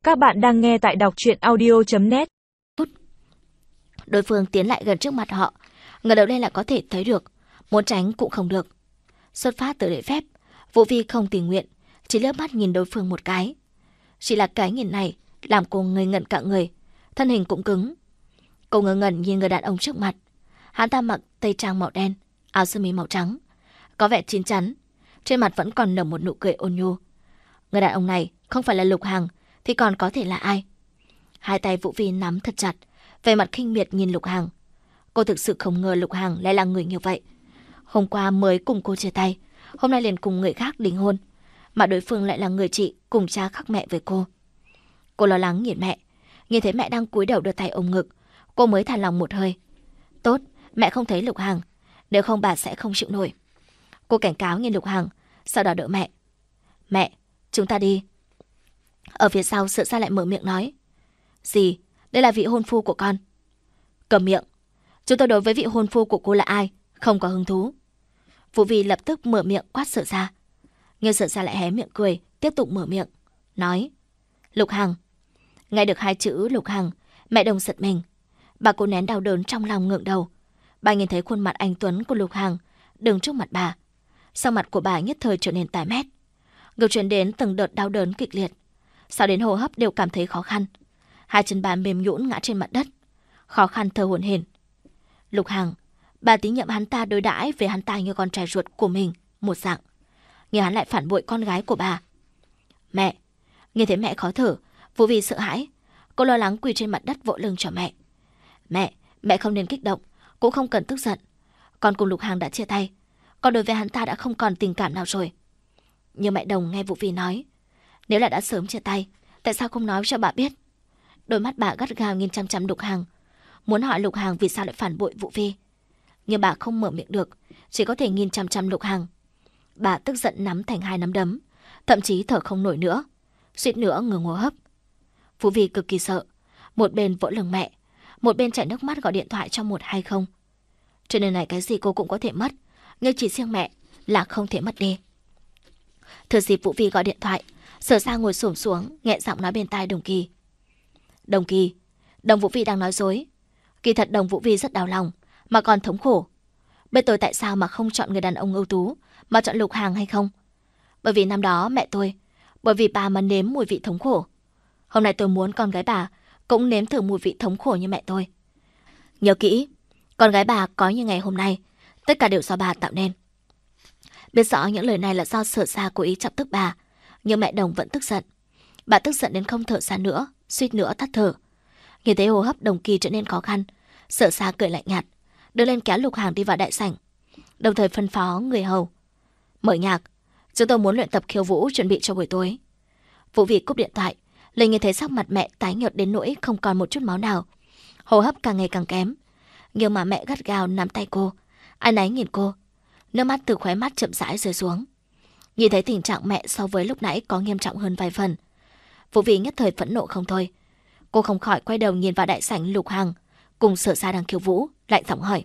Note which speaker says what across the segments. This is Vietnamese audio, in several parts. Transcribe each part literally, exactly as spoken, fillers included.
Speaker 1: Các bạn đang nghe tại đọc truyện audio chấm net.
Speaker 2: Đối phương tiến lại gần trước mặt họ, ngẩng đầu lên là có thể thấy được, muốn tránh cũng không được. Xuất phát từ lễ phép, Vũ Vi không tình nguyện, chỉ liếc mắt nhìn đối phương một cái. Chỉ là cái nhìn này làm cô ngây ngẩn cả người, thân hình cũng cứng. Cô ngơ ngẩn nhìn người đàn ông trước mặt. Hắn ta mặc tây trang màu đen, áo sơ mi màu trắng, có vẻ chín chắn, trên mặt vẫn còn nở một nụ cười ôn nhu. Người đàn ông này không phải là Lục Hằng thì còn có thể là ai? Hai tay Vũ Vi nắm thật chặt, vẻ mặt khinh miệt nhìn Lục Hằng. Cô thực sự không ngờ Lục Hằng lại là người như vậy. Hôm qua mới cùng cô chia tay, hôm nay liền cùng người khác đính hôn, mà đối phương lại là người chị cùng cha khác mẹ với cô. Cô lo lắng nhìn mẹ, nhìn thấy mẹ đang cúi đầu đưa tay ôm ngực, cô mới thả lòng một hơi. Tốt, mẹ không thấy Lục Hằng, nếu không bà sẽ không chịu nổi. Cô cảnh cáo nhìn Lục Hằng, sau đó đỡ mẹ. Mẹ, chúng ta đi. Ở phía sau Sợ Sa lại mở miệng nói. Gì? Đây là vị hôn phu của con. Cầm miệng. Chúng tôi đối với vị hôn phu của cô là ai không có hứng thú. Vũ Vi lập tức mở miệng quát Sợ Sa. Nhưng Sợ Sa lại hé miệng cười, tiếp tục mở miệng nói. Lục Hằng. Nghe được hai chữ Lục Hằng, mẹ Đồng giật mình. Bà cố nén đau đớn trong lòng, ngượng đầu. Bà nhìn thấy khuôn mặt anh tuấn của Lục Hằng đứng trước mặt bà. Sau mặt của bà nhất thời trở nên tái mét, ngược chuyển đến từng đợt đau đớn kịch liệt, sau đến hô hấp đều cảm thấy khó khăn. Hai chân bà mềm nhũn ngã trên mặt đất, khó khăn thở hổn hển. Lục Hằng, bà tín nhiệm hắn ta đối đãi về hắn ta như con trai ruột của mình một dạng, nhưng hắn lại phản bội con gái của bà. Mẹ, nghe thấy mẹ khó thở, Vũ Vi sợ hãi, cô lo lắng quỳ trên mặt đất vỗ lưng cho mẹ. Mẹ, mẹ không nên kích động, cũng không cần tức giận. Con cùng Lục Hằng đã chia tay, con đối với hắn ta đã không còn tình cảm nào rồi. Nhưng mẹ Đồng nghe Vũ Vi nói, nếu là đã sớm chia tay, tại sao không nói cho bà biết? Đôi mắt bà gắt gao nhìn chăm chăm Lục Hằng, muốn hỏi Lục Hằng vì sao lại phản bội Vũ Vi. Nhưng bà không mở miệng được, chỉ có thể nhìn chăm chăm Lục Hằng. Bà tức giận nắm thành hai nắm đấm, thậm chí thở không nổi nữa, suýt nữa ngừng hô hấp. Vũ Vi cực kỳ sợ, một bên vỗ lưng mẹ, một bên chảy nước mắt gọi điện thoại cho một hai không. Trên đời này cái gì cô cũng có thể mất, nhưng chỉ riêng mẹ là không thể mất đi. Thừa dịp Vũ Vi gọi điện thoại, Sở Sa ngồi xổm xuống, nghẹn giọng nói bên tai Đồng Kỳ. Đồng Kỳ, Đồng Vũ Vi đang nói dối. Kỳ thật Đồng Vũ Vi rất đau lòng, mà còn thống khổ. Biết tôi tại sao mà không chọn người đàn ông ưu tú, mà chọn Lục Hằng hay không? Bởi vì năm đó mẹ tôi, bởi vì bà mà nếm mùi vị thống khổ. Hôm nay tôi muốn con gái bà cũng nếm thử mùi vị thống khổ như mẹ tôi. Nhớ kỹ, con gái bà có như ngày hôm nay, tất cả đều do bà tạo nên. Biết rõ những lời này là do Sở Sa cố ý chọc tức bà, nhưng mẹ Đồng vẫn tức giận. Bà tức giận đến không thở ra nữa, suýt nữa tắt thở. Nhìn thấy hô hấp Đồng Kỳ trở nên khó khăn, Sở Sa cười lạnh nhạt, đưa lên kéo Lục Hằng đi vào đại sảnh, đồng thời phân phó người hầu. Mở nhạc, chúng tôi muốn luyện tập khiêu vũ chuẩn bị cho buổi tối. Vũ Vi cúp điện thoại, liền nghe thấy sắc mặt mẹ tái nhợt đến nỗi không còn một chút máu nào, hô hấp càng ngày càng kém. Nhưng mà mẹ gắt gao nắm tay cô, áy náy nhìn cô, nước mắt từ khóe mắt chậm rãi rơi xuống. Nhìn thấy tình trạng mẹ so với lúc nãy có nghiêm trọng hơn vài phần, Vũ Vi nhất thời phẫn nộ không thôi. Cô không khỏi quay đầu nhìn vào đại sảnh Lục Hằng cùng Sở Sa đang khiêu vũ, lạnh giọng hỏi.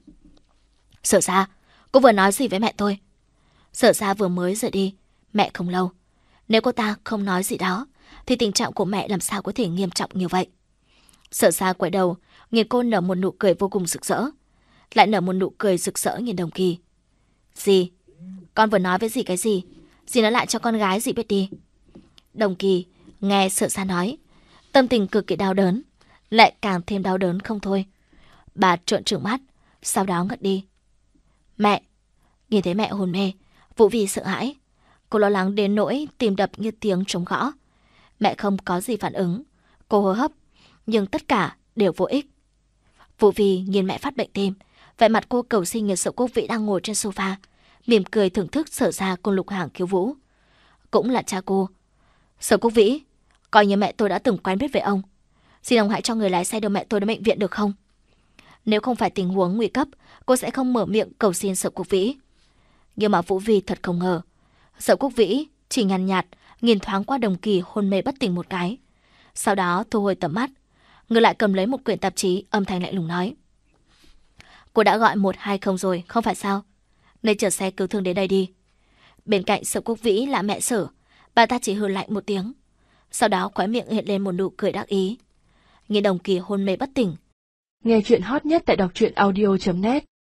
Speaker 2: Sở Sa, cô vừa nói gì với mẹ tôi? Sở Sa vừa mới rời đi mẹ không lâu, nếu cô ta không nói gì đó thì tình trạng của mẹ làm sao có thể nghiêm trọng như vậy? Sở Sa quay đầu nhìn cô, nở một nụ cười vô cùng rực rỡ, lại nở một nụ cười rực rỡ nhìn Đồng Kỳ. Gì? Con vừa nói với dì cái gì? Dì nói lại cho con gái dì biết đi. Đồng Kỳ nghe Sở Sa nói, tâm tình cực kỳ đau đớn, lại càng thêm đau đớn không thôi. Bà trợn trừng mắt, sau đó ngất đi. Mẹ! Nhìn thấy mẹ hôn mê, Vũ Vi sợ hãi. Cô lo lắng đến nỗi tim đập như tiếng trống gõ. Mẹ không có gì phản ứng, cô hô hấp, nhưng tất cả đều vô ích. Vũ Vi nhìn mẹ phát bệnh tim, vẻ mặt cô cầu xin nhìn Sở Quốc Vĩ đang ngồi trên sofa, mỉm cười thưởng thức Sở Sa cùng Lục Hằng khiêu vũ. Cũng là cha cô. Sở Quốc Vĩ, coi như mẹ tôi đã từng quen biết với ông, xin ông hãy cho người lái xe đưa mẹ tôi đến bệnh viện được không? Nếu không phải tình huống nguy cấp, cô sẽ không mở miệng cầu xin Sở Quốc Vĩ. Nhưng mà Vũ Vi thật không ngờ, Sở Quốc Vĩ chỉ nhàn nhạt, nhạt nhìn thoáng qua Đồng Kỳ hôn mê bất tỉnh một cái, sau đó thu hồi tầm mắt, người lại cầm lấy một quyển tạp chí, âm thanh lạnh lùng nói. Cô đã gọi một hai không rồi, không phải sao? Nên chở xe cứu thương đến đây đi. Bên cạnh Sở Quốc Vĩ là mẹ Sở, bà ta chỉ hừ lạnh một tiếng. Sau đó khóe miệng hiện lên một nụ cười đắc ý. Nghìn Đồng Kỳ hôn mê bất tỉnh.
Speaker 1: Nghe chuyện hot nhất tại đọc truyện audio chấm net